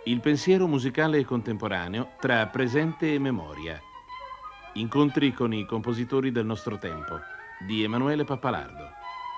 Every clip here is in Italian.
Il pensiero musicale contemporaneo tra presente e memoria. Incontri con i compositori del nostro tempo di Emanuele Pappalardo.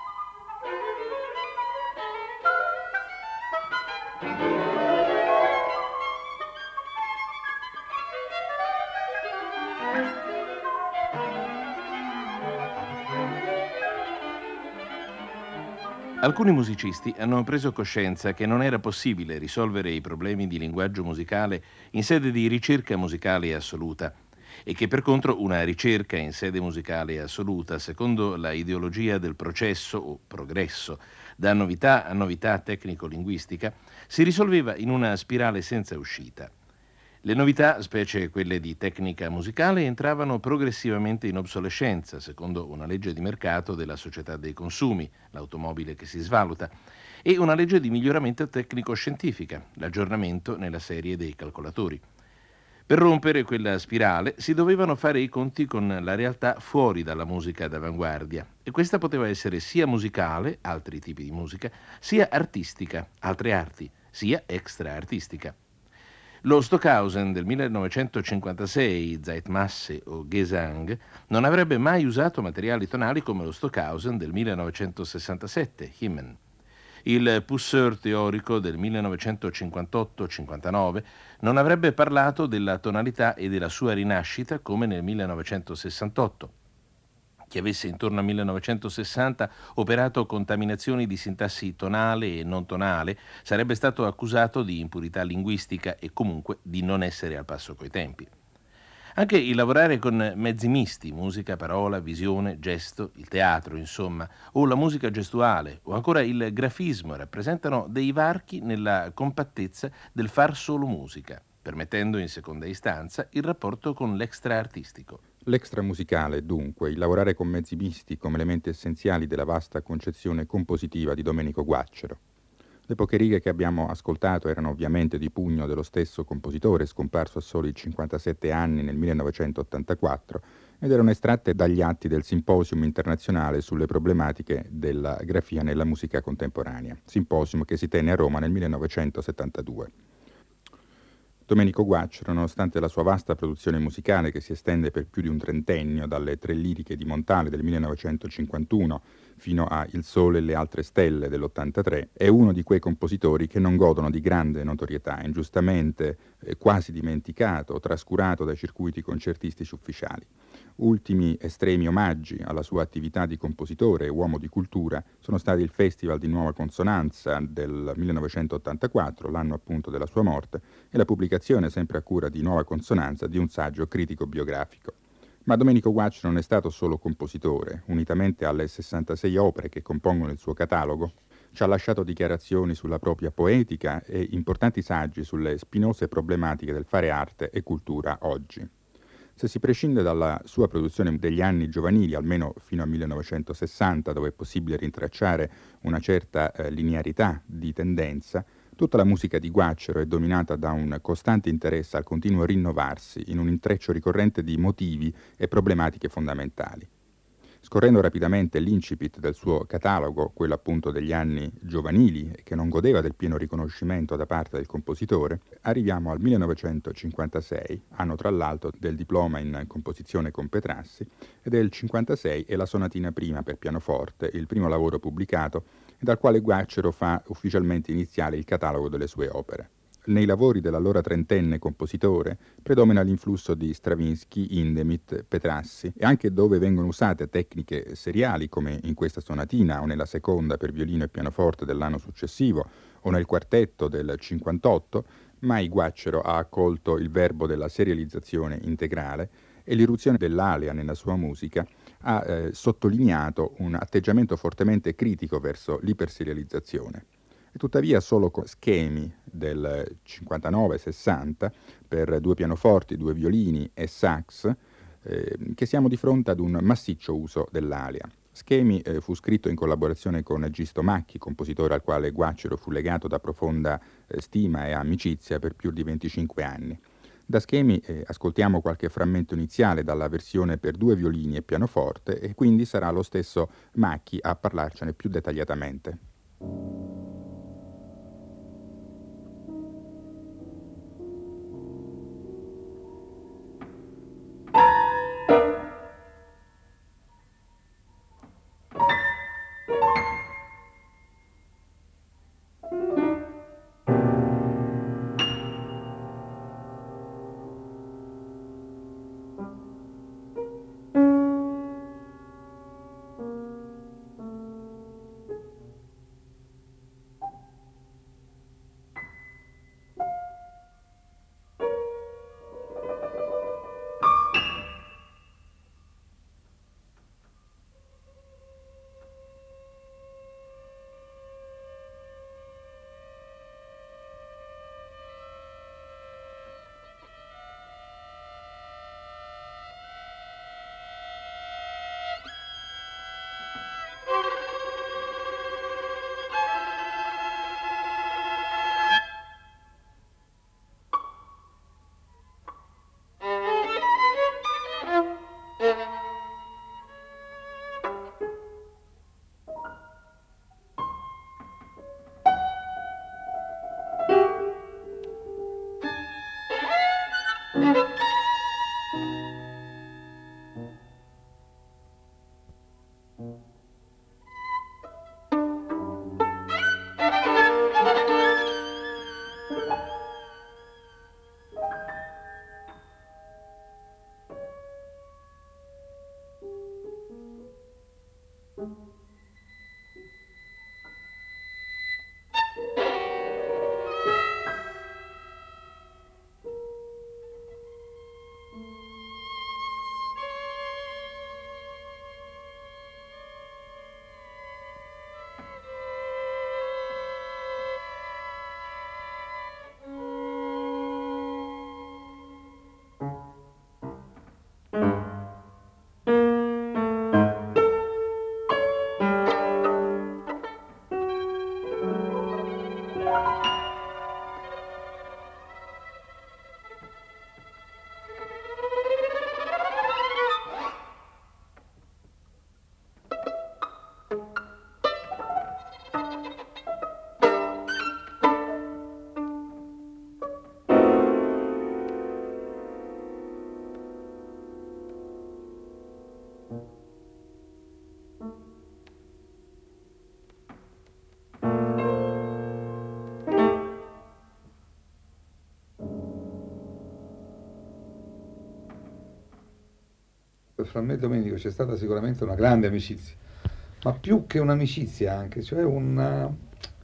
Alcuni musicisti hanno preso coscienza che non era possibile risolvere i problemi di linguaggio musicale in sede di ricerca musicale assoluta e che per contro una ricerca in sede musicale assoluta, secondo la ideologia del processo o progresso, da novità a novità tecnico-linguistica, si risolveva in una spirale senza uscita. Le novità, specie quelle di tecnica musicale, entravano progressivamente in obsolescenza, secondo una legge di mercato della società dei consumi, l'automobile che si svaluta, e una legge di miglioramento tecnico-scientifica, l'aggiornamento nella serie dei calcolatori. Per rompere quella spirale si dovevano fare i conti con la realtà fuori dalla musica d'avanguardia, e questa poteva essere sia musicale, altri tipi di musica, sia artistica, altre arti, sia extra-artistica. Lo Stockhausen del 1956, Zeitmasse o Gesang, non avrebbe mai usato materiali tonali come lo Stockhausen del 1967, Himen. Il Pousseur teorico del 1958-59 non avrebbe parlato della tonalità e della sua rinascita come nel 1968. Chi avesse intorno al 1960 operato contaminazioni di sintassi tonale e non tonale sarebbe stato accusato di impurità linguistica e comunque di non essere al passo coi tempi. Anche il lavorare con mezzi misti, musica, parola, visione, gesto, il teatro, insomma, o la musica gestuale, o ancora il grafismo, rappresentano dei varchi nella compattezza del far solo musica, permettendo in seconda istanza il rapporto con l'extra-artistico. L'extramusicale, dunque, il lavorare con mezzi misti come elementi essenziali della vasta concezione compositiva di Domenico Guacciero. Le poche righe che abbiamo ascoltato erano ovviamente di pugno dello stesso compositore, scomparso a soli 57 anni nel 1984, ed erano estratte dagli atti del Simposium internazionale sulle problematiche della grafia nella musica contemporanea, simposium che si tenne a Roma nel 1972. Domenico Guacciero, nonostante la sua vasta produzione musicale che si estende per più di un trentennio, dalle tre liriche di Montale del 1951 fino a Il Sole e le altre stelle dell'83, è uno di quei compositori che non godono di grande notorietà, ingiustamente quasi dimenticato o trascurato dai circuiti concertistici ufficiali. Ultimi estremi omaggi alla sua attività di compositore e uomo di cultura sono stati il Festival di Nuova Consonanza del 1984, l'anno appunto della sua morte, e la pubblicazione, sempre a cura di Nuova Consonanza, di un saggio critico-biografico. Ma Domenico Guacciero non è stato solo compositore. Unitamente alle 66 opere che compongono il suo catalogo, ci ha lasciato dichiarazioni sulla propria poetica e importanti saggi sulle spinose problematiche del fare arte e cultura oggi. Se si prescinde dalla sua produzione degli anni giovanili, almeno fino al 1960, dove è possibile rintracciare una certa linearità di tendenza, tutta la musica di Guacciero è dominata da un costante interesse al continuo rinnovarsi in un intreccio ricorrente di motivi e problematiche fondamentali. Scorrendo rapidamente l'incipit del suo catalogo, quello appunto degli anni giovanili e che non godeva del pieno riconoscimento da parte del compositore, arriviamo al 1956, anno tra l'altro del diploma in composizione con Petrassi, e del 56 è la sonatina prima per pianoforte, il primo lavoro pubblicato, dal quale Guacciero fa ufficialmente iniziale il catalogo delle sue opere. Nei lavori dell'allora trentenne compositore predomina l'influsso di Stravinsky, Hindemith, Petrassi, e anche dove vengono usate tecniche seriali come in questa sonatina o nella seconda per violino e pianoforte dell'anno successivo o nel quartetto del 58, mai Guacciero ha accolto il verbo della serializzazione integrale e l'irruzione dell'alia nella sua musica ha sottolineato un atteggiamento fortemente critico verso l'iperserializzazione. E tuttavia solo con schemi del 59-60 per due pianoforti, due violini e sax che siamo di fronte ad un massiccio uso dell'alia. Schemi fu scritto in collaborazione con Gisto Macchi, compositore al quale Guacciero fu legato da profonda stima e amicizia per più di 25 anni. Da Schemi ascoltiamo qualche frammento iniziale dalla versione per due violini e pianoforte e quindi sarà lo stesso Macchi a parlarcene più dettagliatamente. Fra me e Domenico c'è stata sicuramente una grande amicizia, ma più che un'amicizia anche, cioè un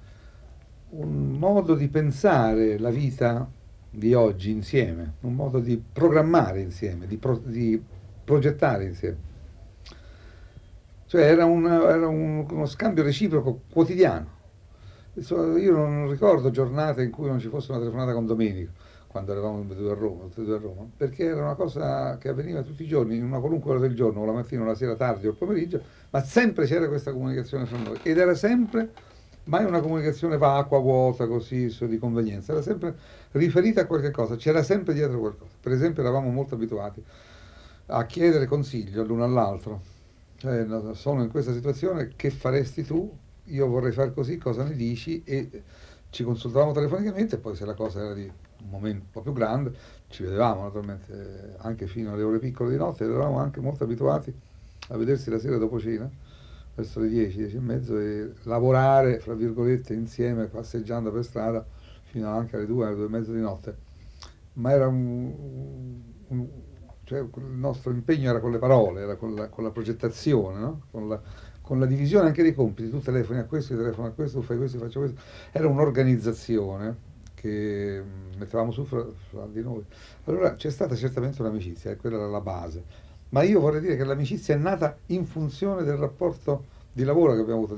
modo di pensare la vita di oggi insieme, un modo di programmare insieme, di progettare insieme. Cioè era uno scambio reciproco quotidiano. Io non ricordo giornate in cui non ci fosse una telefonata con Domenico, quando eravamo tutti e due a Roma, perché era una cosa che avveniva tutti i giorni, in una qualunque ora del giorno, o la mattina, o la sera tardi, o il pomeriggio, ma sempre c'era questa comunicazione fra noi, ed era sempre, mai una comunicazione vacua, vuota, così, di convenienza, era sempre riferita a qualche cosa, c'era sempre dietro qualcosa. Per esempio eravamo molto abituati a chiedere consiglio l'uno all'altro, cioè, sono in questa situazione, che faresti tu? Io vorrei fare così, cosa ne dici? E ci consultavamo telefonicamente, e poi se la cosa era di un momento un po' più grande, ci vedevamo naturalmente anche fino alle ore piccole di notte, ed eravamo anche molto abituati a vedersi la sera dopo cena, verso le 10, 10 e mezzo, e lavorare, fra virgolette, insieme, passeggiando per strada, fino anche alle 2, alle 2 e mezzo di notte. Ma era cioè, il nostro impegno era con le parole, era con la progettazione, no? Con la divisione anche dei compiti. Tu telefoni a questo, io telefono a questo, tu fai questo, io faccio questo. Era un'organizzazione che mettevamo su fra di noi. Allora c'è stata certamente un'amicizia, e quella era la base. Ma io vorrei dire che l'amicizia è nata in funzione del rapporto di lavoro che abbiamo avuto,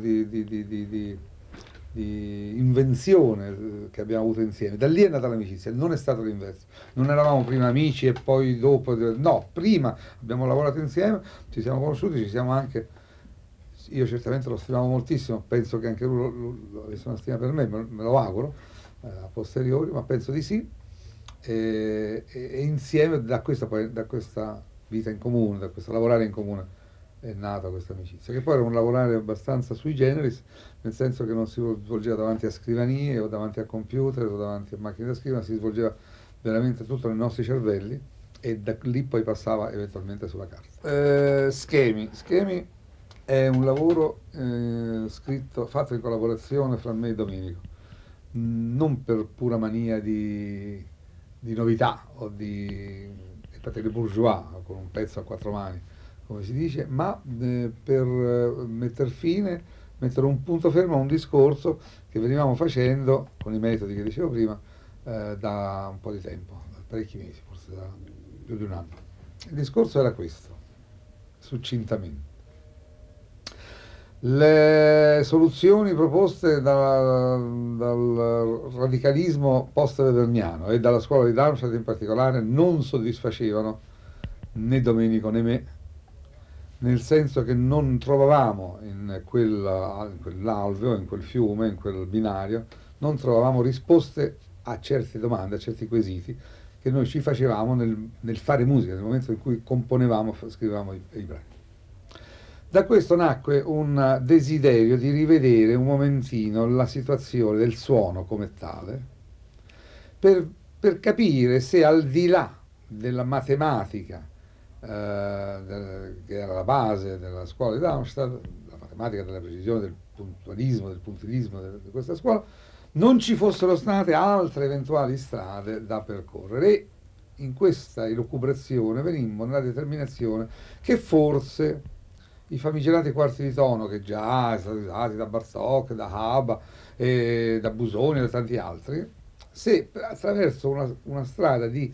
di invenzione che abbiamo avuto insieme. Da lì è nata l'amicizia, non è stato l'inverso. Non eravamo prima amici e poi dopo, no, prima abbiamo lavorato insieme, ci siamo conosciuti, ci siamo anche, io certamente lo stimavo moltissimo, penso che anche lui avesse una stima per me, me lo auguro, a posteriori, ma penso di sì, e insieme da questa vita in comune, da questo lavorare in comune, è nata questa amicizia, che poi era un lavorare abbastanza sui generis, nel senso che non si svolgeva davanti a scrivanie o davanti a computer o davanti a macchine da scrivere, ma si svolgeva veramente tutto nei nostri cervelli, e da lì poi passava eventualmente sulla carta. Schemi è un lavoro scritto, fatto in collaborazione fra me e Domenico, non per pura mania di novità o di patere bourgeois, con un pezzo a quattro mani, come si dice, ma per mettere un punto fermo a un discorso che venivamo facendo con i metodi che dicevo prima da un po' di tempo, da parecchi mesi, forse da più di un anno. Il discorso era questo, succintamente. Le soluzioni proposte dal radicalismo post-weberniano e dalla scuola di Darmstadt in particolare non soddisfacevano né Domenico né me, nel senso che non trovavamo in quell'alveo, in quel fiume, in quel binario, non trovavamo risposte a certe domande, a certi quesiti che noi ci facevamo nel fare musica, nel momento in cui componevamo, scrivevamo i brani. Da questo nacque un desiderio di rivedere un momentino la situazione del suono come tale, per capire se al di là della matematica, che era la base della scuola di Darmstadt, la matematica della precisione, del puntualismo, del puntilismo di questa scuola, non ci fossero state altre eventuali strade da percorrere. E in questa elucubrazione venimmo nella determinazione che forse i famigerati quarti di tono, che già sono stati usati da Bartók, da Haba, da Busoni e da tanti altri, se attraverso una strada di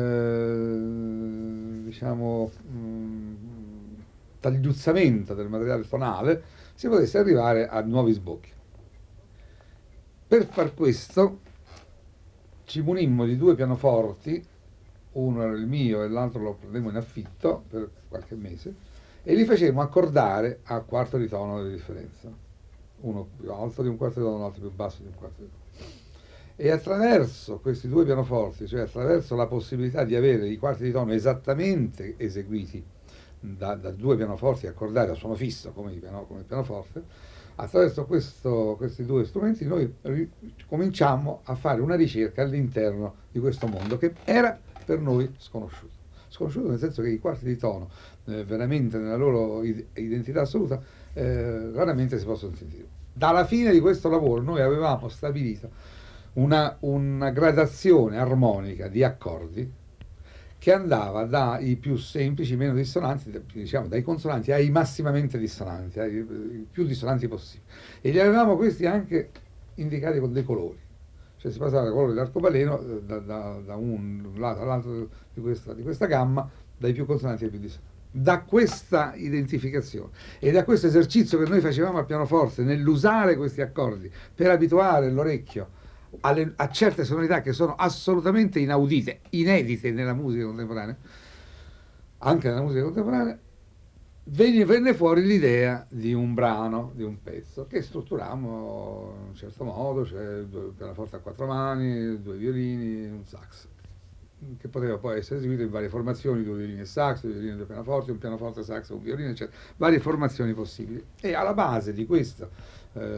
diciamo tagliuzzamento del materiale tonale si potesse arrivare a nuovi sbocchi. Per far questo ci munimmo di due pianoforti, uno era il mio e l'altro lo prendemmo in affitto per qualche mese, e li facevamo accordare a quarto di tono di differenza. uno più alto di un quarto di tono, l'altro più basso di un quarto di tono. E attraverso questi due pianoforti, cioè attraverso la possibilità di avere i quarti di tono esattamente eseguiti da due pianoforti accordati a suono fisso come il pianoforte, attraverso questi due strumenti noi cominciamo a fare una ricerca all'interno di questo mondo che era per noi sconosciuto. Sconosciuto nel senso che i quarti di tono, veramente nella loro identità assoluta, raramente si possono sentire. Dalla fine di questo lavoro noi avevamo stabilito una gradazione armonica di accordi che andava dai più semplici, meno dissonanti, diciamo dai consonanti ai massimamente dissonanti, ai più dissonanti possibili. E li avevamo questi anche indicati con dei colori. Cioè si passava dal colore dell'arcobaleno da un lato all'altro di questa gamma, dai più consonanti ai più dissonanti. Da questa identificazione e da questo esercizio che noi facevamo al pianoforte nell'usare questi accordi per abituare l'orecchio a certe sonorità che sono assolutamente inaudite, inedite nella musica contemporanea, anche nella musica contemporanea, venne fuori l'idea di un brano, di un pezzo, che strutturiamo in un certo modo, cioè un pianoforte a quattro mani, due violini, un sax, che poteva poi essere eseguito in varie formazioni, due violini e sax, due violini e due pianoforti, un pianoforte, sax, un violino, eccetera, varie formazioni possibili. E alla base di questo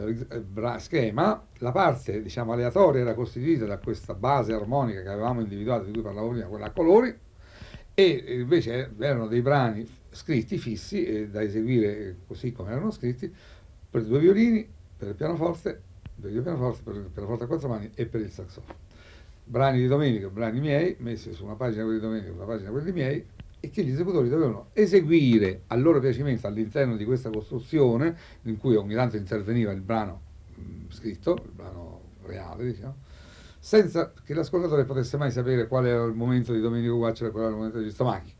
schema, la parte diciamo aleatoria era costituita da questa base armonica che avevamo individuato, di cui parlavo prima, quella a colori, e invece erano dei brani scritti fissi da eseguire così come erano scritti per due violini, per il pianoforte, per il pianoforte a quattro mani e per il saxofono. Brani di Domenico, brani miei, messi su una pagina quelli di Domenico e una pagina quelli miei, e che gli esecutori dovevano eseguire a loro piacimento all'interno di questa costruzione, in cui ogni tanto interveniva il brano scritto, il brano reale, diciamo, senza che l'ascoltatore potesse mai sapere qual era il momento di Domenico Guacciolo e qual era il momento di Giusto Macchi.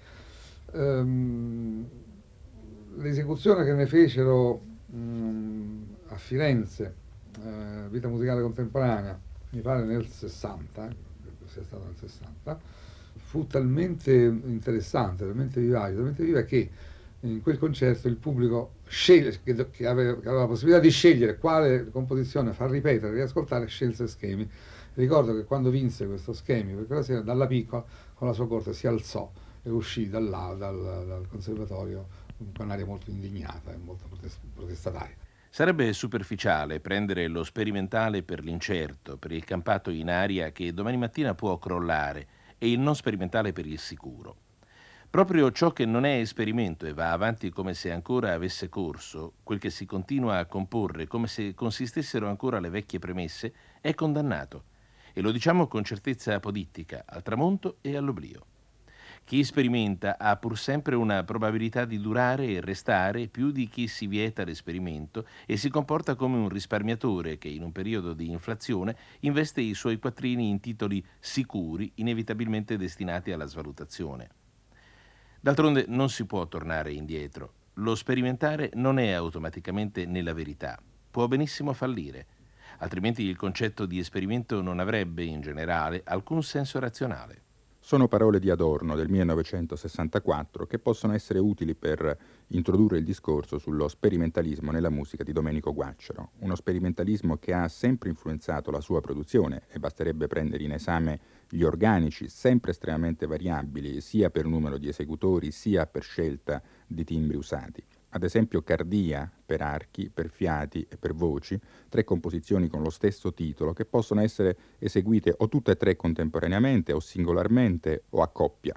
L'esecuzione che ne fecero a Firenze, Vita musicale contemporanea, mi pare nel 60, sia stato nel 60, fu talmente interessante, talmente viva che in quel concerto il pubblico che aveva la possibilità di scegliere quale composizione far ripetere, riascoltare, scelse Schemi. Ricordo che quando vinse questo Schemi per quella sera, dalla piccola con la sua corte si alzò e uscì dal conservatorio con aria molto indignata e molto protestataria. Sarebbe superficiale prendere lo sperimentale per l'incerto, per il campato in aria che domani mattina può crollare, e il non sperimentale per il sicuro. Proprio ciò che non è esperimento e va avanti come se ancora avesse corso, quel che si continua a comporre come se consistessero ancora le vecchie premesse, è condannato. E lo diciamo con certezza apodittica, al tramonto e all'oblio. Chi sperimenta ha pur sempre una probabilità di durare e restare più di chi si vieta l'esperimento e si comporta come un risparmiatore che in un periodo di inflazione investe i suoi quattrini in titoli sicuri, inevitabilmente destinati alla svalutazione. D'altronde non si può tornare indietro. Lo sperimentare non è automaticamente nella verità. Può benissimo fallire. Altrimenti il concetto di esperimento non avrebbe, in generale, alcun senso razionale. Sono parole di Adorno del 1964 che possono essere utili per introdurre il discorso sullo sperimentalismo nella musica di Domenico Guacciaro, uno sperimentalismo che ha sempre influenzato la sua produzione, e basterebbe prendere in esame gli organici sempre estremamente variabili sia per numero di esecutori sia per scelta di timbri usati. Ad esempio Cardia per archi, per fiati e per voci, tre composizioni con lo stesso titolo che possono essere eseguite o tutte e tre contemporaneamente o singolarmente o a coppia.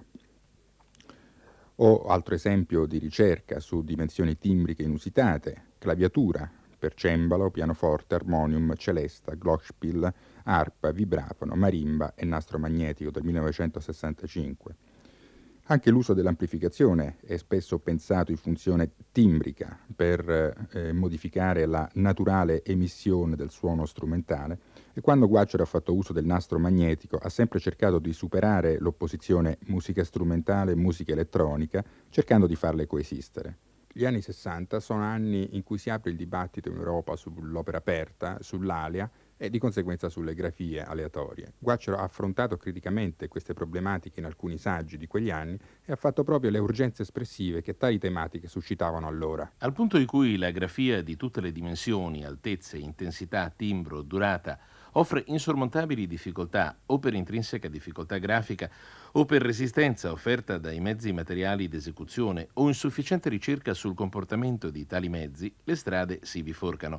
O altro esempio di ricerca su dimensioni timbriche inusitate, claviatura per cembalo, pianoforte, armonium, celesta, glockenspiel, arpa, vibrafono, marimba e nastro magnetico del 1965. Anche l'uso dell'amplificazione è spesso pensato in funzione timbrica per modificare la naturale emissione del suono strumentale, e quando Guacciaro ha fatto uso del nastro magnetico ha sempre cercato di superare l'opposizione musica strumentale e musica elettronica, cercando di farle coesistere. Gli anni 60 sono anni in cui si apre il dibattito in Europa sull'opera aperta, sull'alia, e di conseguenza sulle grafie aleatorie. Guacciaro ha affrontato criticamente queste problematiche in alcuni saggi di quegli anni e ha fatto proprio le urgenze espressive che tali tematiche suscitavano allora. Al punto in cui la grafia di tutte le dimensioni, altezze, intensità, timbro, durata offre insormontabili difficoltà o per intrinseca difficoltà grafica o per resistenza offerta dai mezzi materiali d'esecuzione o insufficiente ricerca sul comportamento di tali mezzi, le strade si biforcano.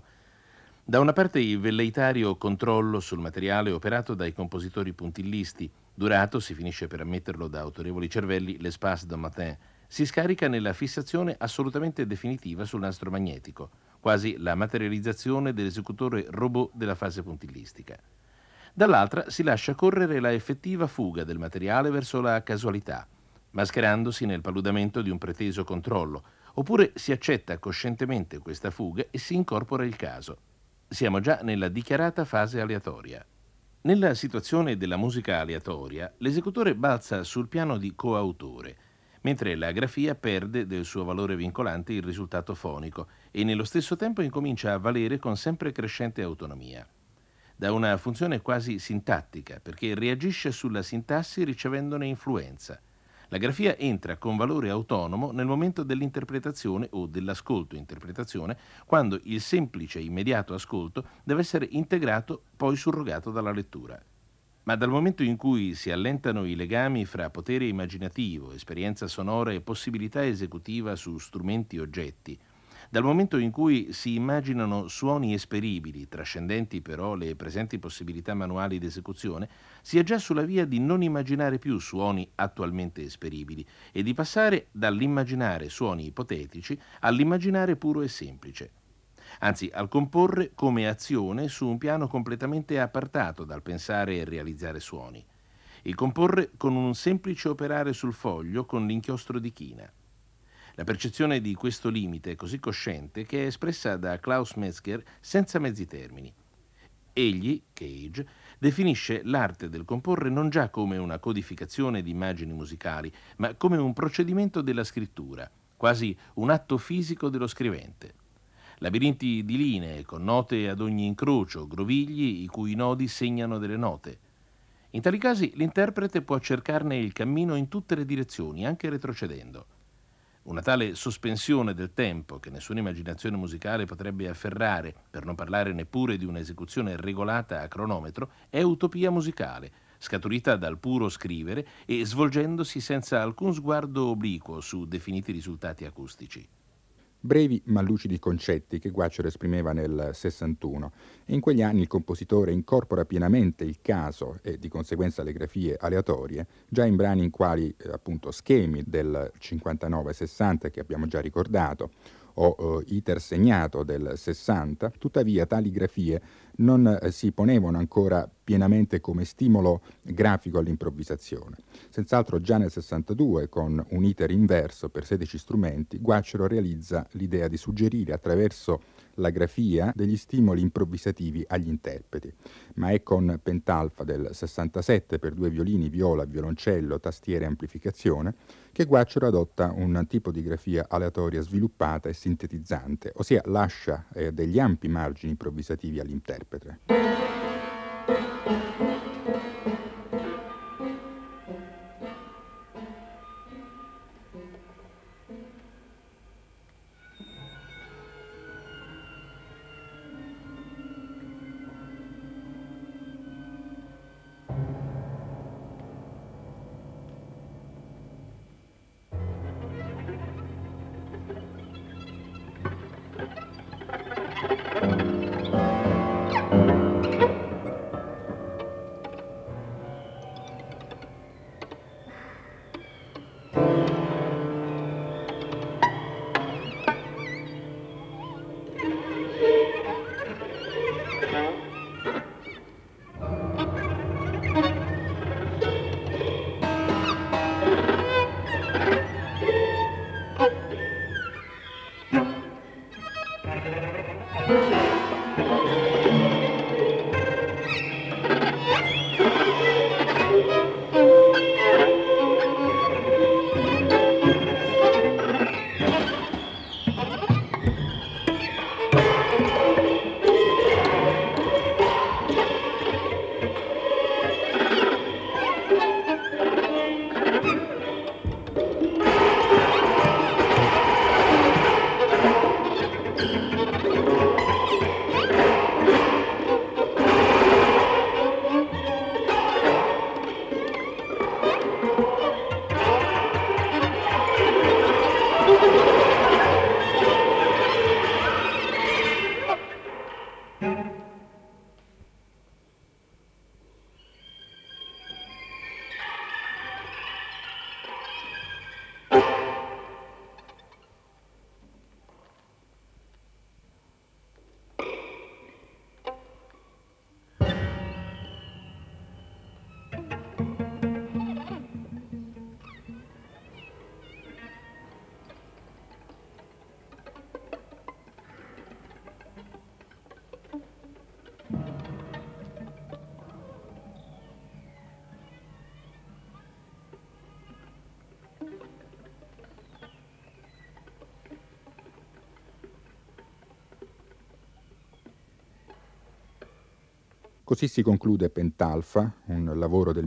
Da una parte il velleitario controllo sul materiale operato dai compositori puntillisti, durato, si finisce per ammetterlo da autorevoli cervelli, l'espace de matin, si scarica nella fissazione assolutamente definitiva sul nastro magnetico, quasi la materializzazione dell'esecutore robot della fase puntillistica. Dall'altra si lascia correre la effettiva fuga del materiale verso la casualità, mascherandosi nel paludamento di un preteso controllo, oppure si accetta coscientemente questa fuga e si incorpora il caso. Siamo già nella dichiarata fase aleatoria. Nella situazione della musica aleatoria, l'esecutore balza sul piano di coautore, mentre la grafia perde del suo valore vincolante il risultato fonico e nello stesso tempo incomincia a valere con sempre crescente autonomia. Da una funzione quasi sintattica, perché reagisce sulla sintassi ricevendone influenza. La grafia entra con valore autonomo nel momento dell'interpretazione o dell'ascolto-interpretazione, quando il semplice e immediato ascolto deve essere integrato poi surrogato dalla lettura. Ma dal momento in cui si allentano i legami fra potere immaginativo, esperienza sonora e possibilità esecutiva su strumenti e oggetti, dal momento in cui si immaginano suoni esperibili, trascendenti però le presenti possibilità manuali d'esecuzione, si è già sulla via di non immaginare più suoni attualmente esperibili e di passare dall'immaginare suoni ipotetici all'immaginare puro e semplice. Anzi, al comporre come azione su un piano completamente appartato dal pensare e realizzare suoni. Il comporre con un semplice operare sul foglio con l'inchiostro di china. La percezione di questo limite è così cosciente che è espressa da Klaus Metzger senza mezzi termini. Egli, Cage, definisce l'arte del comporre non già come una codificazione di immagini musicali, ma come un procedimento della scrittura, quasi un atto fisico dello scrivente. Labirinti di linee con note ad ogni incrocio, grovigli i cui nodi segnano delle note. In tali casi l'interprete può cercarne il cammino in tutte le direzioni, anche retrocedendo. Una tale sospensione del tempo che nessuna immaginazione musicale potrebbe afferrare, per non parlare neppure di un'esecuzione regolata a cronometro, è utopia musicale, scaturita dal puro scrivere e svolgendosi senza alcun sguardo obliquo su definiti risultati acustici. Brevi ma lucidi concetti che Guacciaro esprimeva nel 61 e in quegli anni il compositore incorpora pienamente il caso e di conseguenza le grafie aleatorie già in brani in quali appunto schemi del 59-60 che abbiamo già ricordato o iter segnato del 60, tuttavia tali grafie non si ponevano ancora pienamente come stimolo grafico all'improvvisazione. Senz'altro già nel 62, con un iter inverso per 16 strumenti, Guacciaro realizza l'idea di suggerire attraverso la grafia degli stimoli improvvisativi agli interpreti, ma è con Pentalfa del 67 per 2 violini, viola, violoncello, tastiere e amplificazione che Guacciaro adotta un tipo di grafia aleatoria sviluppata e sintetizzante, ossia lascia degli ampi margini improvvisativi all'interprete. Così si conclude Pentalfa, un lavoro del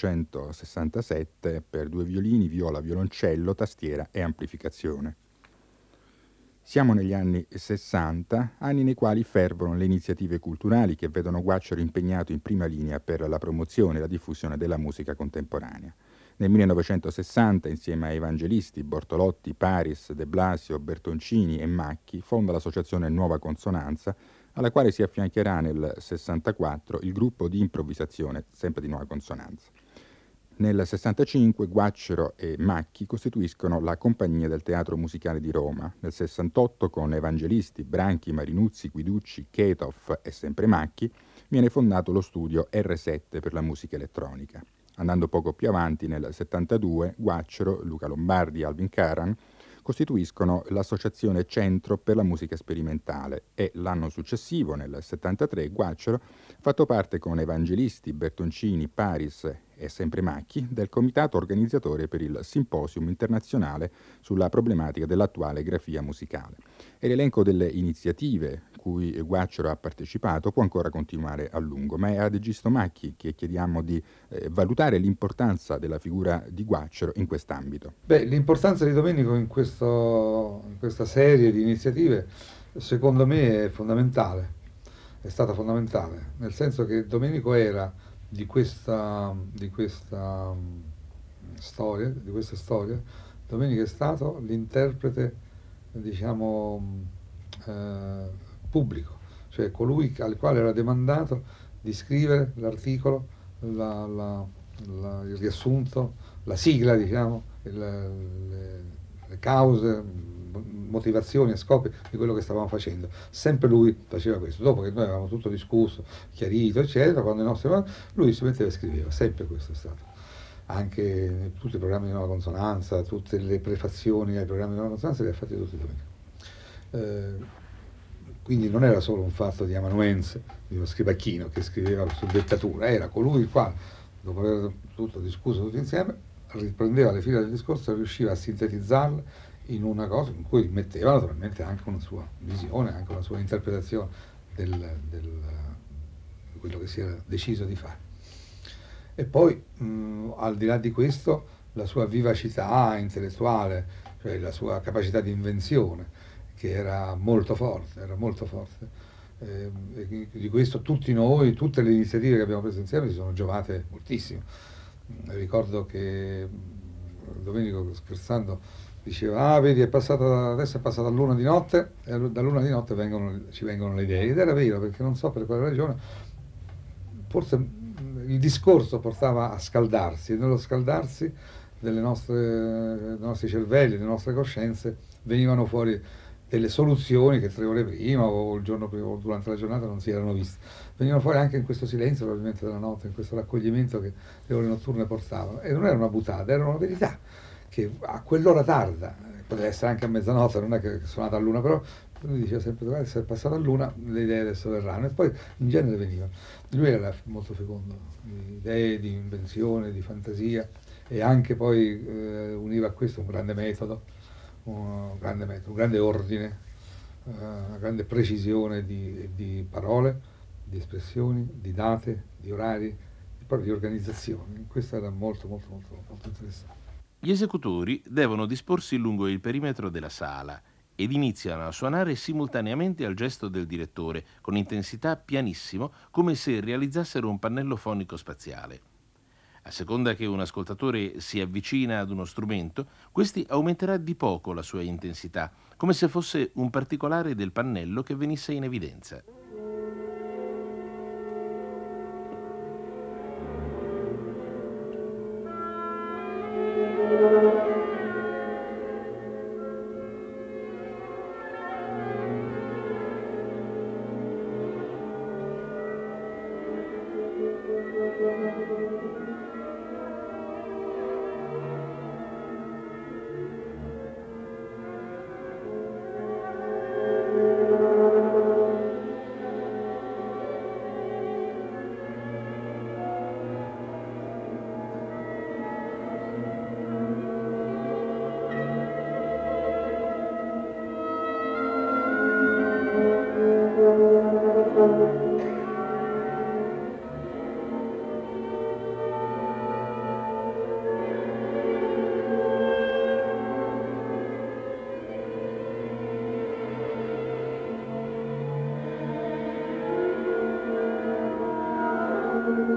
1967 per 2 violini, viola, violoncello, tastiera e amplificazione. Siamo negli anni 60, anni nei quali fervono le iniziative culturali che vedono Guacciaro impegnato in prima linea per la promozione e la diffusione della musica contemporanea. Nel 1960, insieme a evangelisti Bortolotti, Paris, De Blasio, Bertoncini e Macchi, fonda l'associazione Nuova Consonanza, alla quale si affiancherà nel 64 il gruppo di improvvisazione, sempre di Nuova Consonanza. Nel 65 Guacciaro e Macchi costituiscono la Compagnia del Teatro Musicale di Roma. Nel 68 con Evangelisti, Branchi, Marinuzzi, Guiducci, Ketov e sempre Macchi viene fondato lo studio R7 per la musica elettronica. Andando poco più avanti, nel 72 Guacciaro, Luca Lombardi e Alvin Karan costituiscono l'associazione Centro per la musica sperimentale e l'anno successivo, nel 73, Guacciaro ha fatto parte con Evangelisti, Bertoncini, Paris e sempre Macchi del comitato organizzatore per il Simposium internazionale sulla problematica dell'attuale grafia musicale. E l'elenco delle iniziative cui Guacciaro ha partecipato può ancora continuare a lungo, ma è ad Egisto Macchi che chiediamo di valutare l'importanza della figura di Guacciaro in quest'ambito. Beh, l'importanza di Domenico in questa serie di iniziative, secondo me, è fondamentale, è stata fondamentale, nel senso che Domenico era di questa storia, Domenico è stato l'interprete, diciamo, pubblico, cioè colui al quale era demandato di scrivere l'articolo, il riassunto, la sigla, diciamo, le cause, motivazioni e scopi di quello che stavamo facendo. Sempre lui faceva questo. Dopo che noi avevamo tutto discusso, chiarito, eccetera, quando lui si metteva e scriveva. Sempre questo è stato. Anche in tutti i programmi di Nuova Consonanza, tutte le prefazioni ai programmi di Nuova Consonanza le ha fatte tutti Domenico. Quindi non era solo un fatto di amanuense, di uno scribacchino che scriveva su dettatura, era colui il quale, dopo aver tutto discusso tutti insieme, riprendeva le fila del discorso e riusciva a sintetizzarle in una cosa in cui metteva naturalmente anche una sua visione, anche una sua interpretazione di quello che si era deciso di fare. E poi, al di là di questo, la sua vivacità intellettuale, cioè la sua capacità di invenzione, che era molto forte, e di questo tutti noi, tutte le iniziative che abbiamo preso insieme si sono giovate moltissimo. Ricordo che Domenico, scherzando, diceva: ah, vedi, adesso è passata l'una di notte, e dall'una di notte ci vengono le idee. Ed era vero, perché non so per quale ragione, forse il discorso portava a scaldarsi, e nello scaldarsi dei nostri cervelli, delle nostre coscienze, venivano fuori delle soluzioni che 3 ore prima o il giorno prima o durante la giornata non si erano viste. Venivano fuori anche in questo silenzio probabilmente della notte, in questo raccoglimento che le ore notturne portavano. E non era una buttata, era una verità, che a quell'ora tarda, poteva essere anche a mezzanotte, non è che è suonata all'una, però lui diceva sempre: doveva essere passata all'una, le idee adesso verranno. E poi in genere venivano. Lui era molto fecondo di idee, di invenzione, di fantasia, e anche poi univa a questo un grande metodo, un grande ordine, una grande precisione di parole, di espressioni, di date, di orari, proprio di organizzazione. Questo era molto interessante. Gli esecutori devono disporsi lungo il perimetro della sala ed iniziano a suonare simultaneamente al gesto del direttore, con intensità pianissimo, come se realizzassero un pannello fonico spaziale. A seconda che un ascoltatore si avvicina ad uno strumento, questi aumenterà di poco la sua intensità, come se fosse un particolare del pannello che venisse in evidenza.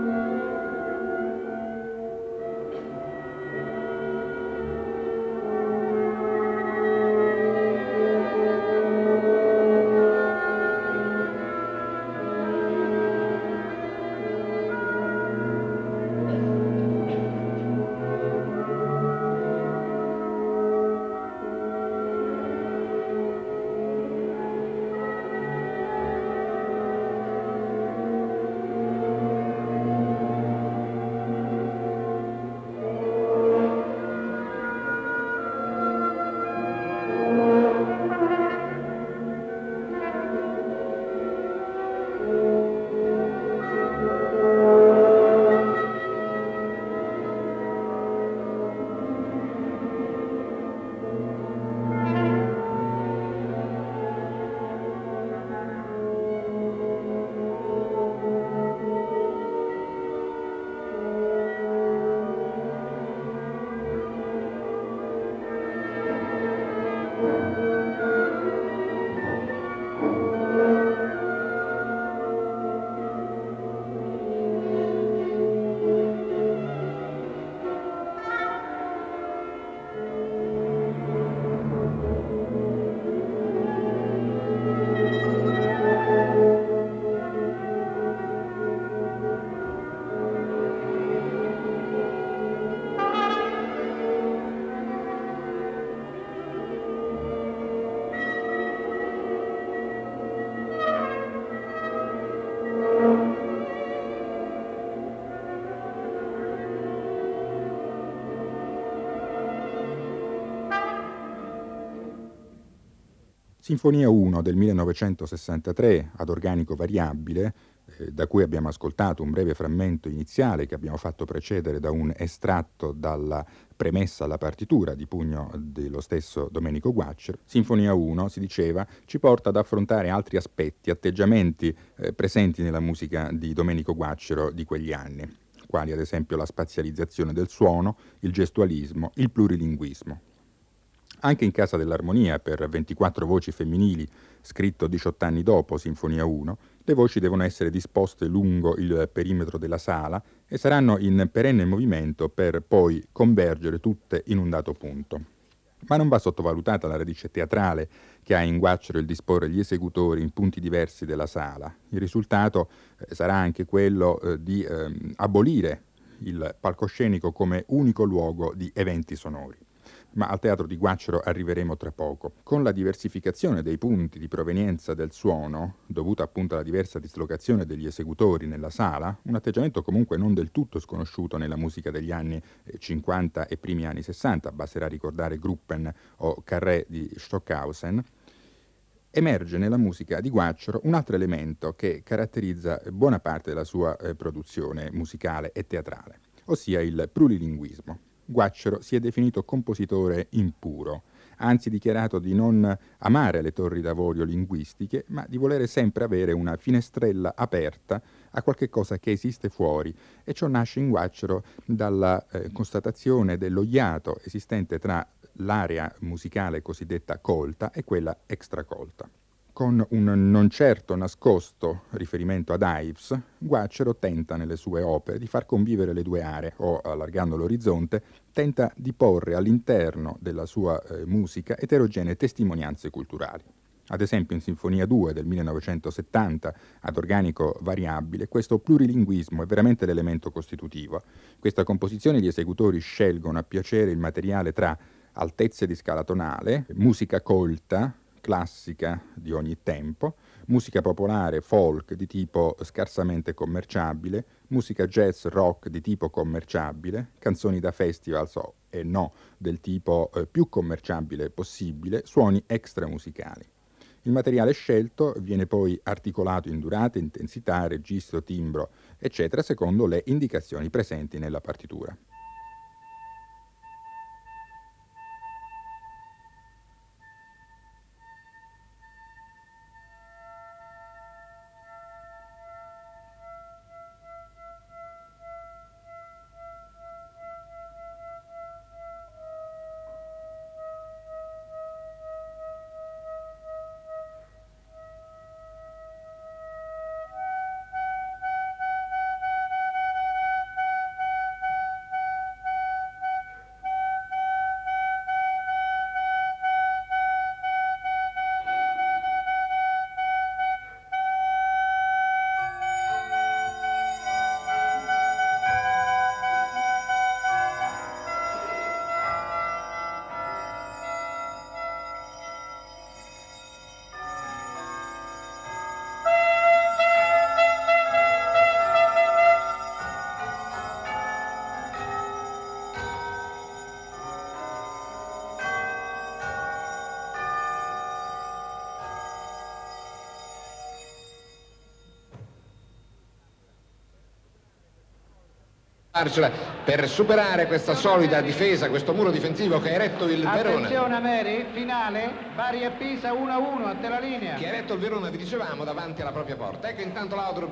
Sinfonia 1 del 1963 ad organico variabile, da cui abbiamo ascoltato un breve frammento iniziale che abbiamo fatto precedere da un estratto dalla premessa alla partitura di pugno dello stesso Domenico Guacciaro. Sinfonia 1, si diceva, ci porta ad affrontare altri aspetti, atteggiamenti presenti nella musica di Domenico Guacciaro di quegli anni, quali ad esempio la spazializzazione del suono, il gestualismo, il plurilinguismo. Anche in Casa dell'Armonia, per 24 voci femminili, scritto 18 anni dopo Sinfonia 1, le voci devono essere disposte lungo il perimetro della sala e saranno in perenne movimento per poi convergere tutte in un dato punto. Ma non va sottovalutata la radice teatrale che ha in Guacciaro il disporre gli esecutori in punti diversi della sala. Il risultato sarà anche quello di abolire il palcoscenico come unico luogo di eventi sonori. Ma al teatro di Guacciaro arriveremo tra poco. Con la diversificazione dei punti di provenienza del suono, dovuta appunto alla diversa dislocazione degli esecutori nella sala, un atteggiamento comunque non del tutto sconosciuto nella musica degli anni 50 e primi anni 60, basterà ricordare Gruppen o Carré di Stockhausen, emerge nella musica di Guacciaro un altro elemento che caratterizza buona parte della sua produzione musicale e teatrale, ossia il plurilinguismo. Guacciaro si è definito compositore impuro, ha anzi dichiarato di non amare le torri d'avorio linguistiche, ma di volere sempre avere una finestrella aperta a qualche cosa che esiste fuori, e ciò nasce in Guacciaro dalla constatazione dello iato esistente tra l'area musicale cosiddetta colta e quella extracolta. Con un non certo nascosto riferimento ad Ives, Guacciaro tenta nelle sue opere di far convivere le due aree, o, allargando l'orizzonte, tenta di porre all'interno della sua musica eterogenee testimonianze culturali. Ad esempio in Sinfonia 2 del 1970, ad organico variabile, questo plurilinguismo è veramente l'elemento costitutivo. In questa composizione gli esecutori scelgono a piacere il materiale tra altezze di scala tonale, musica colta, classica di ogni tempo, musica popolare folk di tipo scarsamente commerciabile, musica jazz rock di tipo commerciabile, canzoni da festival e no del tipo più commerciabile possibile, suoni extramusicali. Il materiale scelto viene poi articolato in durata, intensità, registro, timbro, eccetera, secondo le indicazioni presenti nella partitura. Per superare questa solida difesa, questo muro difensivo che ha eretto il Verona. Attenzione Meri, finale, Bari e Pisa 1-1, a te la linea. Che ha eretto il Verona, vi dicevamo, davanti alla propria porta. Ecco intanto Lautaro.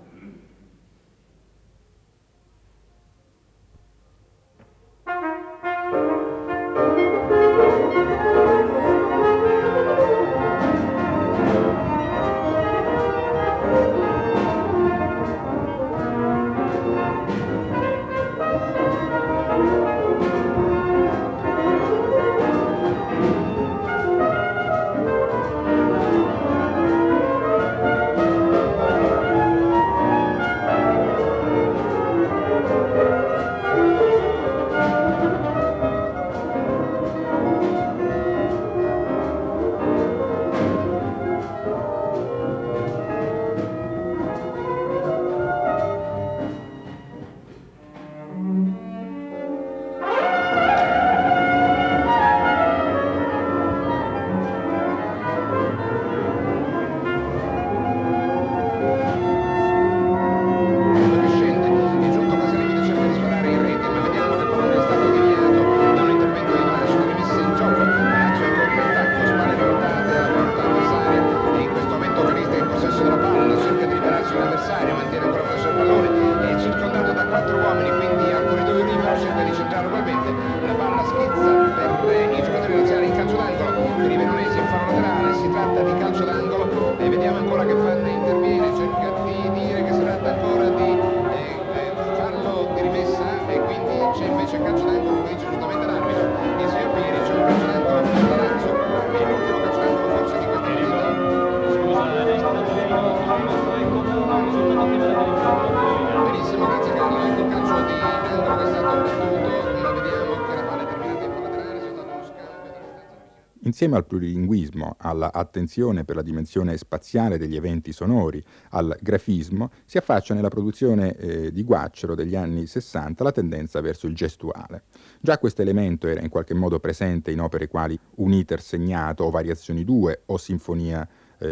Insieme al plurilinguismo, all'attenzione per la dimensione spaziale degli eventi sonori, al grafismo, si affaccia nella produzione di Guacciaro degli anni 60 la tendenza verso il gestuale. Già questo elemento era in qualche modo presente in opere quali Un iter segnato o Variazioni 2 o Sinfonia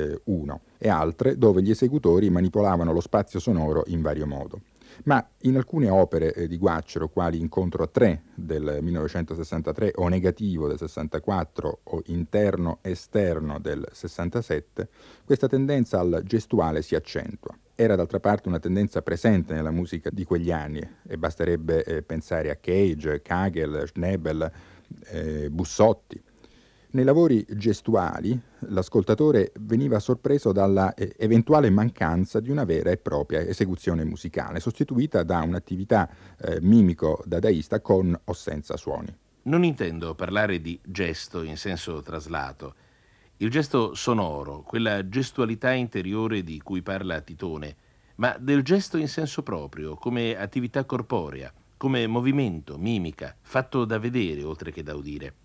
1 e altre dove gli esecutori manipolavano lo spazio sonoro in vario modo. Ma in alcune opere di Guacciaro, quali Incontro a 3 del 1963 o Negativo del 64 o Interno-Esterno del 67, questa tendenza al gestuale si accentua. Era d'altra parte una tendenza presente nella musica di quegli anni e basterebbe pensare a Cage, Kagel, Schnebel, Bussotti. Nei lavori gestuali l'ascoltatore veniva sorpreso dalla eventuale mancanza di una vera e propria esecuzione musicale, sostituita da un'attività mimico-dadaista con o senza suoni. Non intendo parlare di gesto in senso traslato. Il gesto sonoro, quella gestualità interiore di cui parla Titone, ma del gesto in senso proprio, come attività corporea, come movimento, mimica, fatto da vedere oltre che da udire.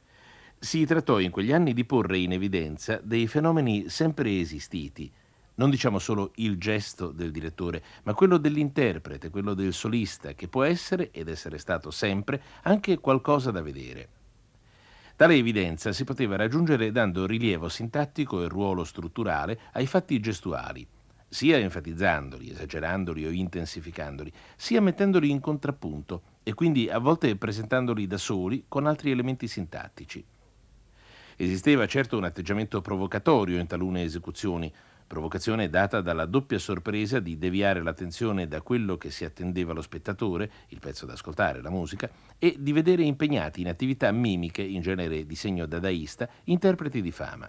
Si trattò in quegli anni di porre in evidenza dei fenomeni sempre esistiti, non diciamo solo il gesto del direttore, ma quello dell'interprete, quello del solista, che può essere, ed essere stato sempre, anche qualcosa da vedere. Tale evidenza si poteva raggiungere dando rilievo sintattico e ruolo strutturale ai fatti gestuali, sia enfatizzandoli, esagerandoli o intensificandoli, sia mettendoli in contrappunto e quindi a volte presentandoli da soli con altri elementi sintattici. Esisteva certo un atteggiamento provocatorio in talune esecuzioni, provocazione data dalla doppia sorpresa di deviare l'attenzione da quello che si attendeva lo spettatore, il pezzo da ascoltare, la musica, e di vedere impegnati in attività mimiche, in genere di segno dadaista, interpreti di fama.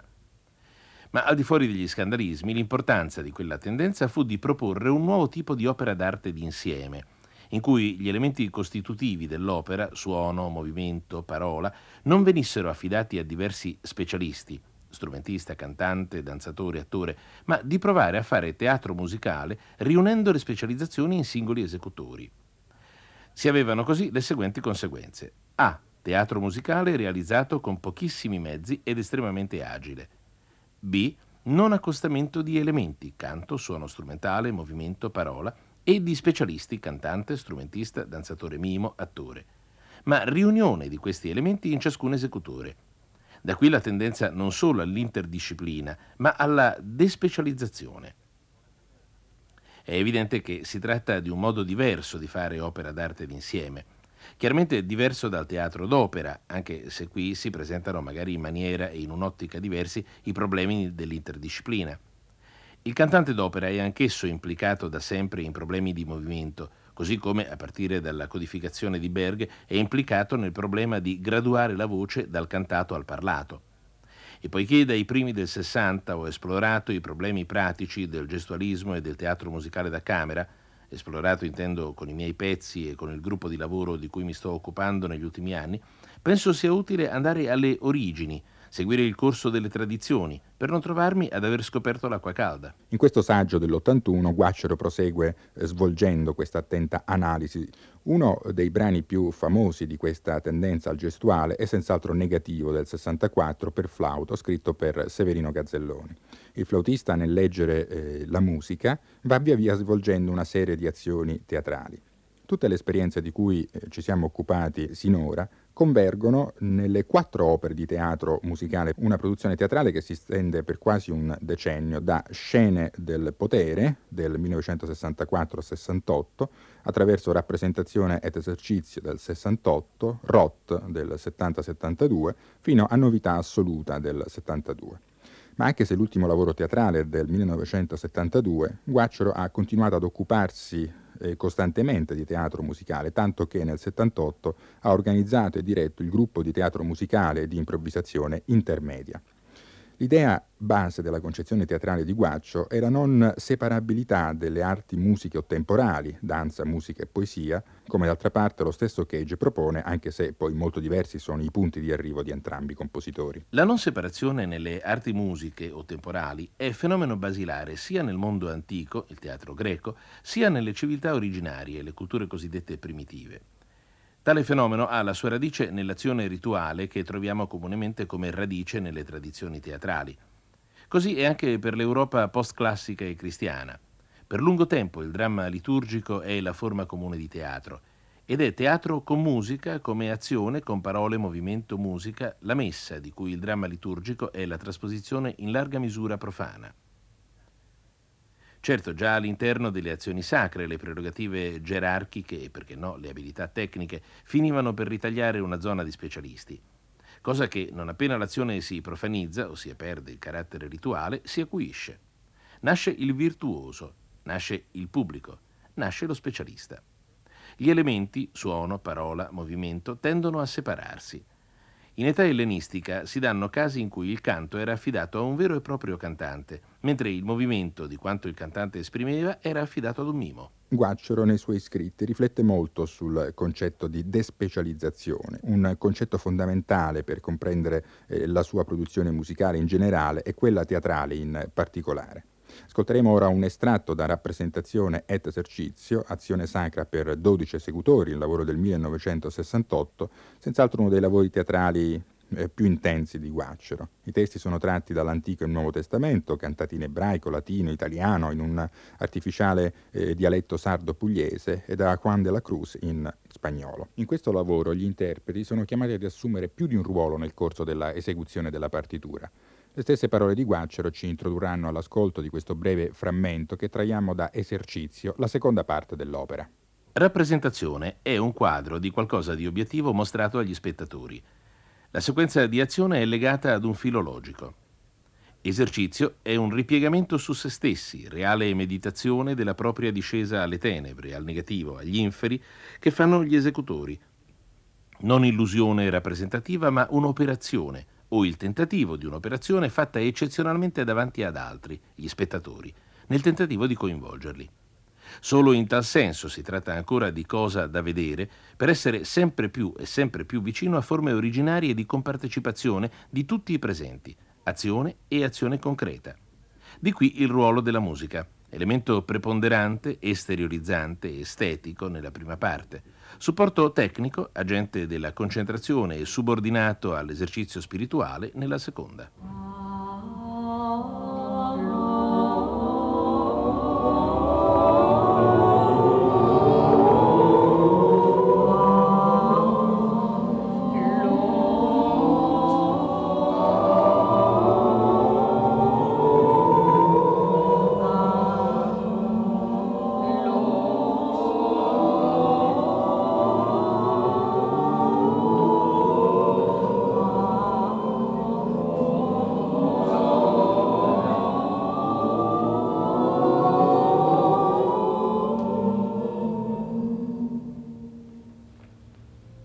Ma al di fuori degli scandalismi, l'importanza di quella tendenza fu di proporre un nuovo tipo di opera d'arte d'insieme, in cui gli elementi costitutivi dell'opera, suono, movimento, parola, non venissero affidati a diversi specialisti, strumentista, cantante, danzatore, attore, ma di provare a fare teatro musicale riunendo le specializzazioni in singoli esecutori. Si avevano così le seguenti conseguenze. A. Teatro musicale realizzato con pochissimi mezzi ed estremamente agile. B. Non accostamento di elementi, canto, suono strumentale, movimento, parola, e di specialisti, cantante, strumentista, danzatore mimo, attore, ma riunione di questi elementi in ciascun esecutore. Da qui la tendenza non solo all'interdisciplina, ma alla despecializzazione. È evidente che si tratta di un modo diverso di fare opera d'arte d'insieme. Chiaramente diverso dal teatro d'opera, anche se qui si presentano magari in maniera e in un'ottica diversi i problemi dell'interdisciplina. Il cantante d'opera è anch'esso implicato da sempre in problemi di movimento, così come, a partire dalla codificazione di Berg, è implicato nel problema di graduare la voce dal cantato al parlato. E poiché dai primi del 60 ho esplorato i problemi pratici del gestualismo e del teatro musicale da camera, esplorato intendo con i miei pezzi e con il gruppo di lavoro di cui mi sto occupando negli ultimi anni, penso sia utile andare alle origini, seguire il corso delle tradizioni, per non trovarmi ad aver scoperto l'acqua calda. In questo saggio dell'81 Guacciaro prosegue svolgendo questa attenta analisi. Uno dei brani più famosi di questa tendenza al gestuale è senz'altro Negativo del 64 per flauto, scritto per Severino Gazzelloni. Il flautista, nel leggere la musica, va via via svolgendo una serie di azioni teatrali. Tutte le esperienze di cui ci siamo occupati sinora convergono nelle 4 opere di teatro musicale, una produzione teatrale che si stende per quasi un decennio, da Scene del potere del 1964-68, attraverso Rappresentazione et esercizio del 68, Rot del 70-72, fino a Novità assoluta del 72. Ma anche se l'ultimo lavoro teatrale è del 1972, Guacciaro ha continuato ad occuparsi costantemente di teatro musicale, tanto che nel 78 ha organizzato e diretto il gruppo di teatro musicale e di improvvisazione Intermedia. L'idea base della concezione teatrale di Guaccio è la non separabilità delle arti musiche temporali, danza, musica e poesia, come d'altra parte lo stesso Cage propone, anche se poi molto diversi sono i punti di arrivo di entrambi i compositori. La non separazione nelle arti musiche o temporali è fenomeno basilare sia nel mondo antico, il teatro greco, sia nelle civiltà originarie, le culture cosiddette primitive. Tale fenomeno ha la sua radice nell'azione rituale che troviamo comunemente come radice nelle tradizioni teatrali. Così è anche per l'Europa post-classica e cristiana. Per lungo tempo il dramma liturgico è la forma comune di teatro, ed è teatro con musica come azione con parole, movimento, musica, la messa, di cui il dramma liturgico è la trasposizione in larga misura profana. Certo, già all'interno delle azioni sacre le prerogative gerarchiche e, perché no, le abilità tecniche finivano per ritagliare una zona di specialisti, cosa che non appena l'azione si profanizza, ossia perde il carattere rituale, si acuisce. Nasce il virtuoso, nasce il pubblico, nasce lo specialista. Gli elementi, suono, parola, movimento, tendono a separarsi. In età ellenistica si danno casi in cui il canto era affidato a un vero e proprio cantante, mentre il movimento di quanto il cantante esprimeva era affidato ad un mimo. Guacciaro nei suoi scritti riflette molto sul concetto di despecializzazione, un concetto fondamentale per comprendere la sua produzione musicale in generale e quella teatrale in particolare. Ascolteremo ora un estratto da Rappresentazione et esercizio, azione sacra per 12 esecutori, il lavoro del 1968, senz'altro uno dei lavori teatrali più intensi di Guacciaro. I testi sono tratti dall'Antico e Nuovo Testamento, cantati in ebraico, latino, italiano, in un artificiale dialetto sardo-pugliese, e da Juan de la Cruz in spagnolo. In questo lavoro gli interpreti sono chiamati ad assumere più di un ruolo nel corso della esecuzione della partitura. Le stesse parole di Guacciaro ci introdurranno all'ascolto di questo breve frammento che traiamo da Esercizio, la seconda parte dell'opera. Rappresentazione è un quadro di qualcosa di obiettivo mostrato agli spettatori. La sequenza di azione è legata ad un filo logico. Esercizio è un ripiegamento su se stessi, reale meditazione della propria discesa alle tenebre, al negativo, agli inferi, che fanno gli esecutori. Non illusione rappresentativa, ma un'operazione, o il tentativo di un'operazione fatta eccezionalmente davanti ad altri, gli spettatori, nel tentativo di coinvolgerli. Solo in tal senso si tratta ancora di cosa da vedere per essere sempre più e sempre più vicino a forme originarie di compartecipazione di tutti i presenti, azione e azione concreta. Di qui il ruolo della musica, elemento preponderante, esteriorizzante, estetico nella prima parte, supporto tecnico, agente della concentrazione e subordinato all'esercizio spirituale nella seconda.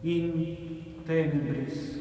in tenebris.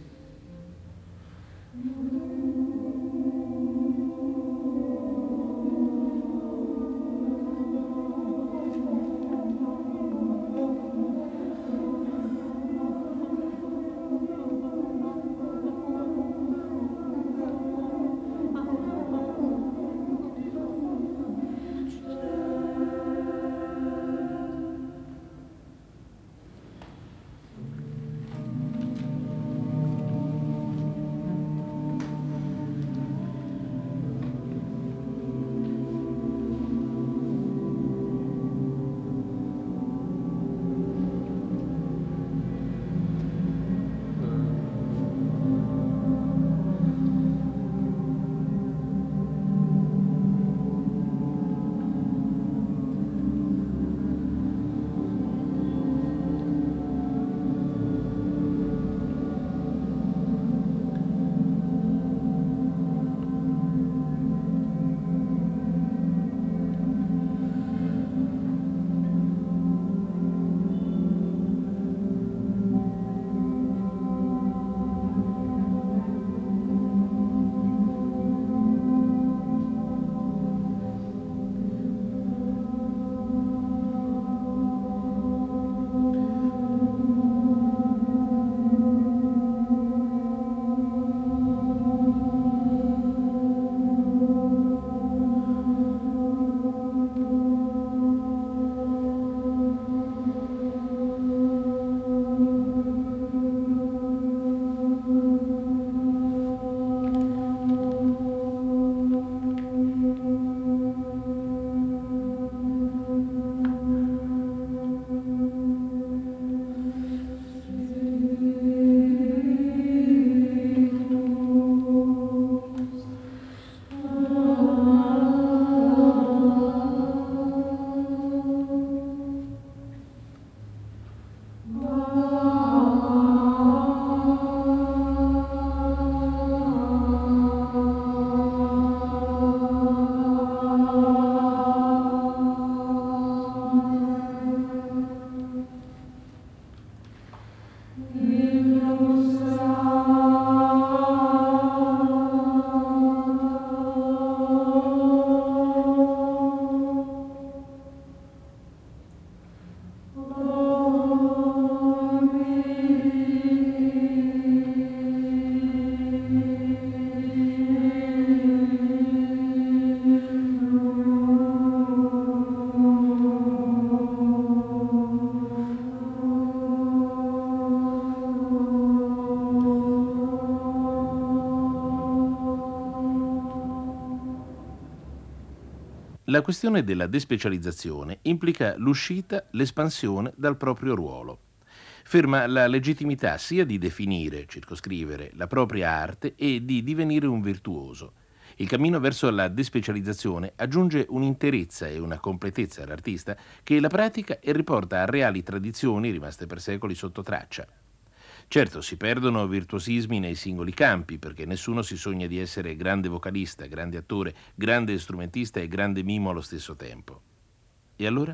La questione della despecializzazione implica l'uscita, l'espansione dal proprio ruolo. Ferma la legittimità sia di definire, circoscrivere la propria arte e di divenire un virtuoso. Il cammino verso la despecializzazione aggiunge un'interezza e una completezza all'artista che la pratica e riporta a reali tradizioni rimaste per secoli sotto traccia. Certo, si perdono virtuosismi nei singoli campi, perché nessuno si sogna di essere grande vocalista, grande attore, grande strumentista e grande mimo allo stesso tempo. E allora?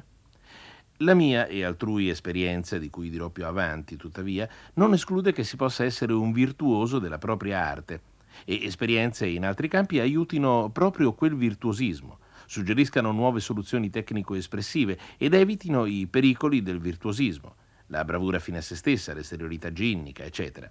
La mia e altrui esperienza, di cui dirò più avanti, tuttavia, non esclude che si possa essere un virtuoso della propria arte, e esperienze in altri campi aiutino proprio quel virtuosismo, suggeriscano nuove soluzioni tecnico-espressive ed evitino i pericoli del virtuosismo, la bravura fine a se stessa, l'esteriorità ginnica, eccetera.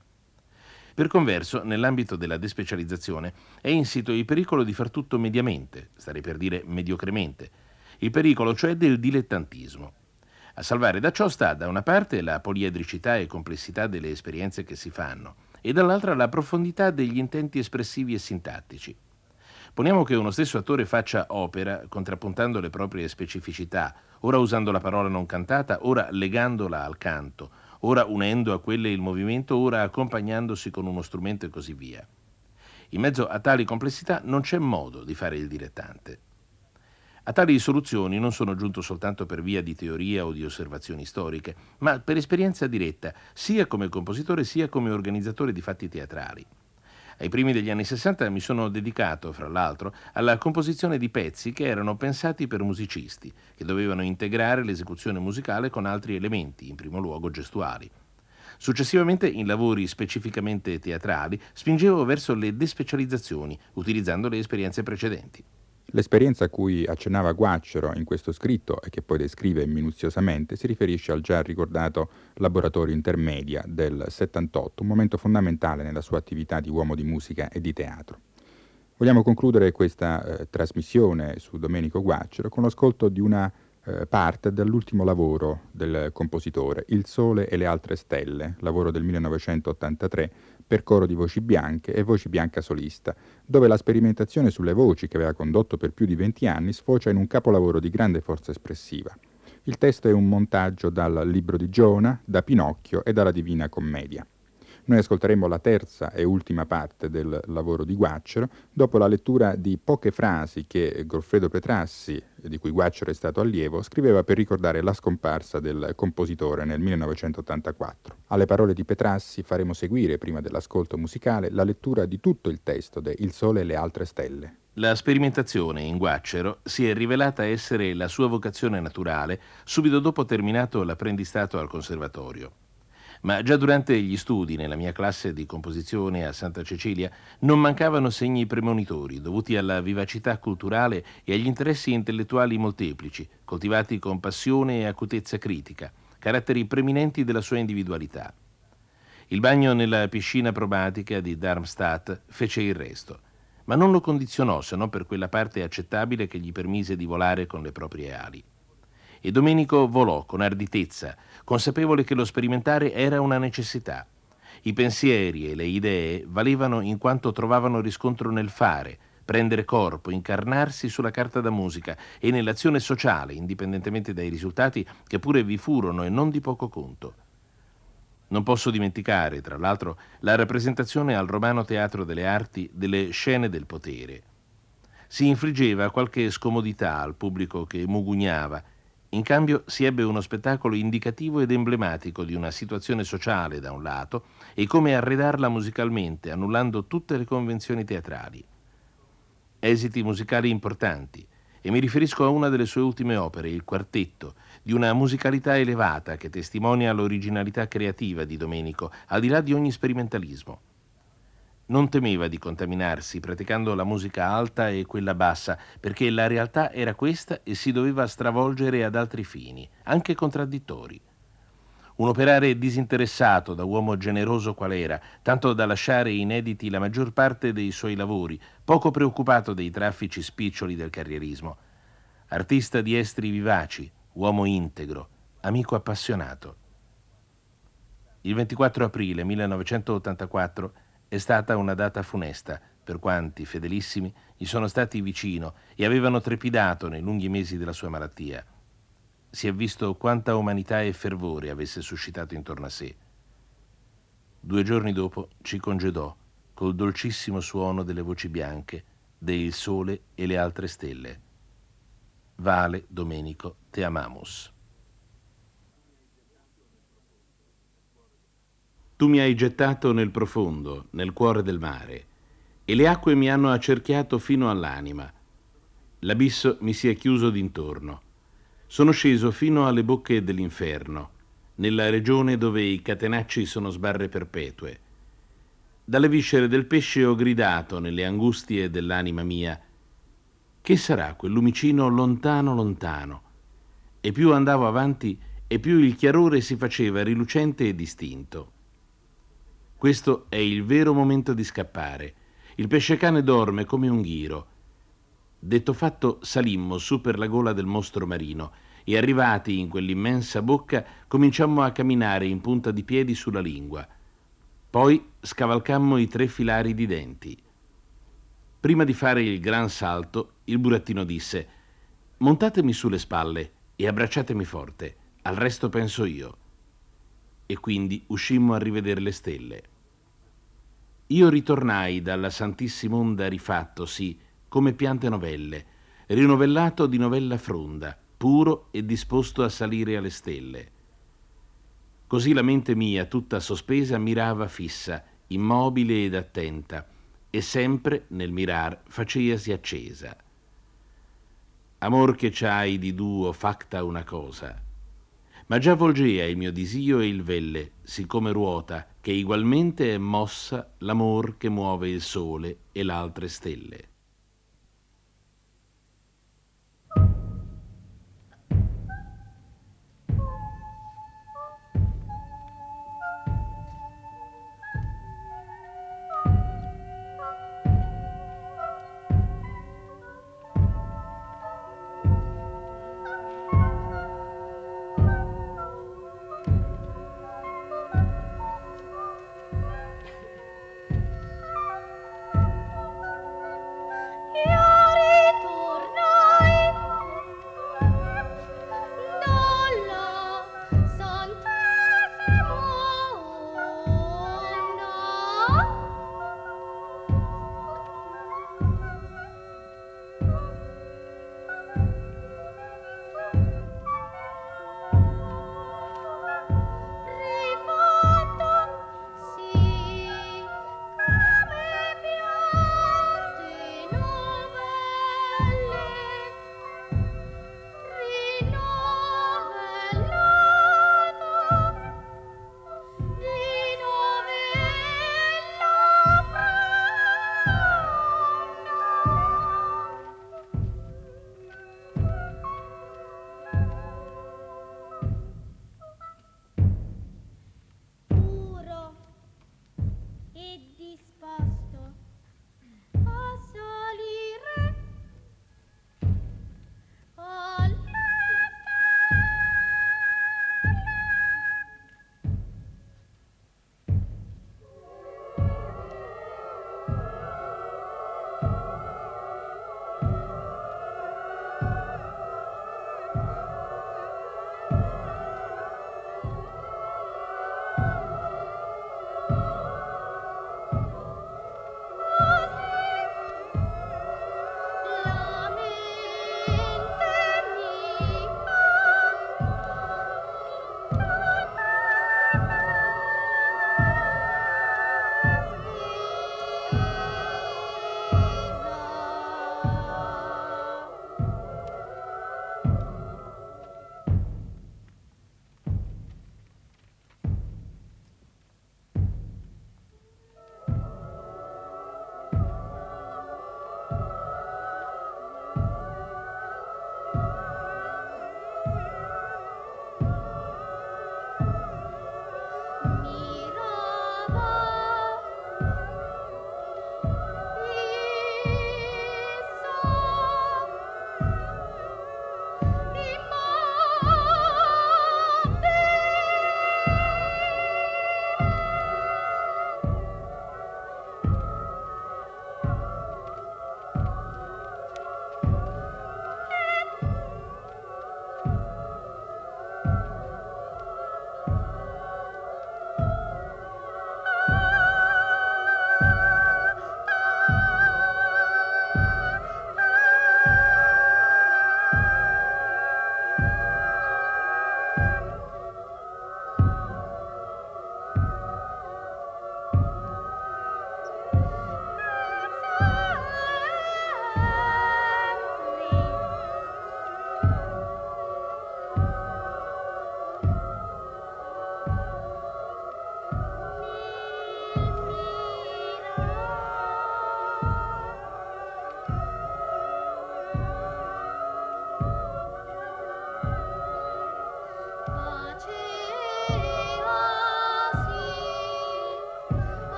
Per converso, nell'ambito della despecializzazione è insito il pericolo di far tutto mediamente, starei per dire mediocremente, il pericolo cioè del dilettantismo. A salvare da ciò sta da una parte la poliedricità e complessità delle esperienze che si fanno e dall'altra la profondità degli intenti espressivi e sintattici. Poniamo che uno stesso attore faccia opera contrappuntando le proprie specificità, ora usando la parola non cantata, ora legandola al canto, ora unendo a quelle il movimento, ora accompagnandosi con uno strumento e così via. In mezzo a tali complessità non c'è modo di fare il dilettante. A tali soluzioni non sono giunto soltanto per via di teoria o di osservazioni storiche, ma per esperienza diretta, sia come compositore sia come organizzatore di fatti teatrali. Ai primi degli anni 60 mi sono dedicato, fra l'altro, alla composizione di pezzi che erano pensati per musicisti, che dovevano integrare l'esecuzione musicale con altri elementi, in primo luogo gestuali. Successivamente, in lavori specificamente teatrali, spingevo verso le despecializzazioni, utilizzando le esperienze precedenti. L'esperienza a cui accennava Guacciero in questo scritto e che poi descrive minuziosamente si riferisce al già ricordato laboratorio intermedia del 78, un momento fondamentale nella sua attività di uomo di musica e di teatro. Vogliamo concludere questa trasmissione su Domenico Guacciero con l'ascolto di una parte dall'ultimo lavoro del compositore, Il Sole e le altre stelle, lavoro del 1983 per coro di voci bianche e voci bianca solista, dove la sperimentazione sulle voci che aveva condotto per più di 20 anni sfocia in un capolavoro di grande forza espressiva. Il testo è un montaggio dal Libro di Giona, da Pinocchio e dalla Divina Commedia. Noi ascolteremo la terza e ultima parte del lavoro di Guacciero, dopo la lettura di poche frasi che Goffredo Petrassi, di cui Guacciero è stato allievo, scriveva per ricordare la scomparsa del compositore nel 1984. Alle parole di Petrassi faremo seguire, prima dell'ascolto musicale, la lettura di tutto il testo de Il Sole e le altre stelle. La sperimentazione in Guacciero si è rivelata essere la sua vocazione naturale subito dopo terminato l'apprendistato al conservatorio. Ma già durante gli studi nella mia classe di composizione a Santa Cecilia non mancavano segni premonitori dovuti alla vivacità culturale e agli interessi intellettuali molteplici, coltivati con passione e acutezza critica, caratteri preminenti della sua individualità. Il bagno nella piscina probatica di Darmstadt fece il resto, ma non lo condizionò se non per quella parte accettabile che gli permise di volare con le proprie ali. E Domenico volò con arditezza, consapevole che lo sperimentare era una necessità. I pensieri e le idee valevano in quanto trovavano riscontro nel fare, prendere corpo, incarnarsi sulla carta da musica e nell'azione sociale, indipendentemente dai risultati che pure vi furono e non di poco conto. Non posso dimenticare, tra l'altro, la rappresentazione al Romano Teatro delle Arti delle Scene del Potere. Si infliggeva qualche scomodità al pubblico che mugugnava. In cambio si ebbe uno spettacolo indicativo ed emblematico di una situazione sociale da un lato e come arredarla musicalmente, annullando tutte le convenzioni teatrali. Esiti musicali importanti, e mi riferisco a una delle sue ultime opere, Il Quartetto, di una musicalità elevata che testimonia l'originalità creativa di Domenico, al di là di ogni sperimentalismo. Non temeva di contaminarsi praticando la musica alta e quella bassa, perché la realtà era questa e si doveva stravolgere ad altri fini, anche contraddittori. Un operare disinteressato da uomo generoso qual era, tanto da lasciare inediti la maggior parte dei suoi lavori, poco preoccupato dei traffici spiccioli del carrierismo. Artista di estri vivaci, uomo integro, amico appassionato. Il 24 aprile 1984 è stata una data funesta per quanti, fedelissimi, gli sono stati vicino e avevano trepidato nei lunghi mesi della sua malattia. Si è visto quanta umanità e fervore avesse suscitato intorno a sé. 2 giorni dopo ci congedò col dolcissimo suono delle voci bianche, de Il Sole e le altre stelle. Vale, Domenico, te amamos. Tu mi hai gettato nel profondo, nel cuore del mare, e le acque mi hanno accerchiato fino all'anima. L'abisso mi si è chiuso d'intorno. Sono sceso fino alle bocche dell'inferno, nella regione dove i catenacci sono sbarre perpetue. Dalle viscere del pesce ho gridato nelle angustie dell'anima mia: che sarà quel lumicino lontano lontano? E più andavo avanti e più il chiarore si faceva rilucente e distinto. Questo è il vero momento di scappare. Il pescecane dorme come un ghiro. Detto fatto, salimmo su per la gola del mostro marino e arrivati in quell'immensa bocca cominciammo a camminare in punta di piedi sulla lingua. Poi scavalcammo i 3 filari di denti. Prima di fare il gran salto, il burattino disse: montatemi sulle spalle e abbracciatemi forte, al resto penso io. E quindi uscimmo a rivedere le stelle. Io ritornai dalla santissima onda rifatto, sì, come piante novelle, rinovellato di novella fronda, puro e disposto a salire alle stelle. Così la mente mia, tutta sospesa, mirava fissa, immobile ed attenta, e sempre nel mirar faceasi accesa. Amor che c'hai di duo facta una cosa, Ma già volgea il mio disio e il velle, siccome ruota, che igualmente è mossa l'amor che muove il sole e l'altre stelle.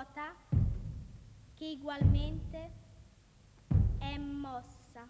ruota che ugualmente è mossa.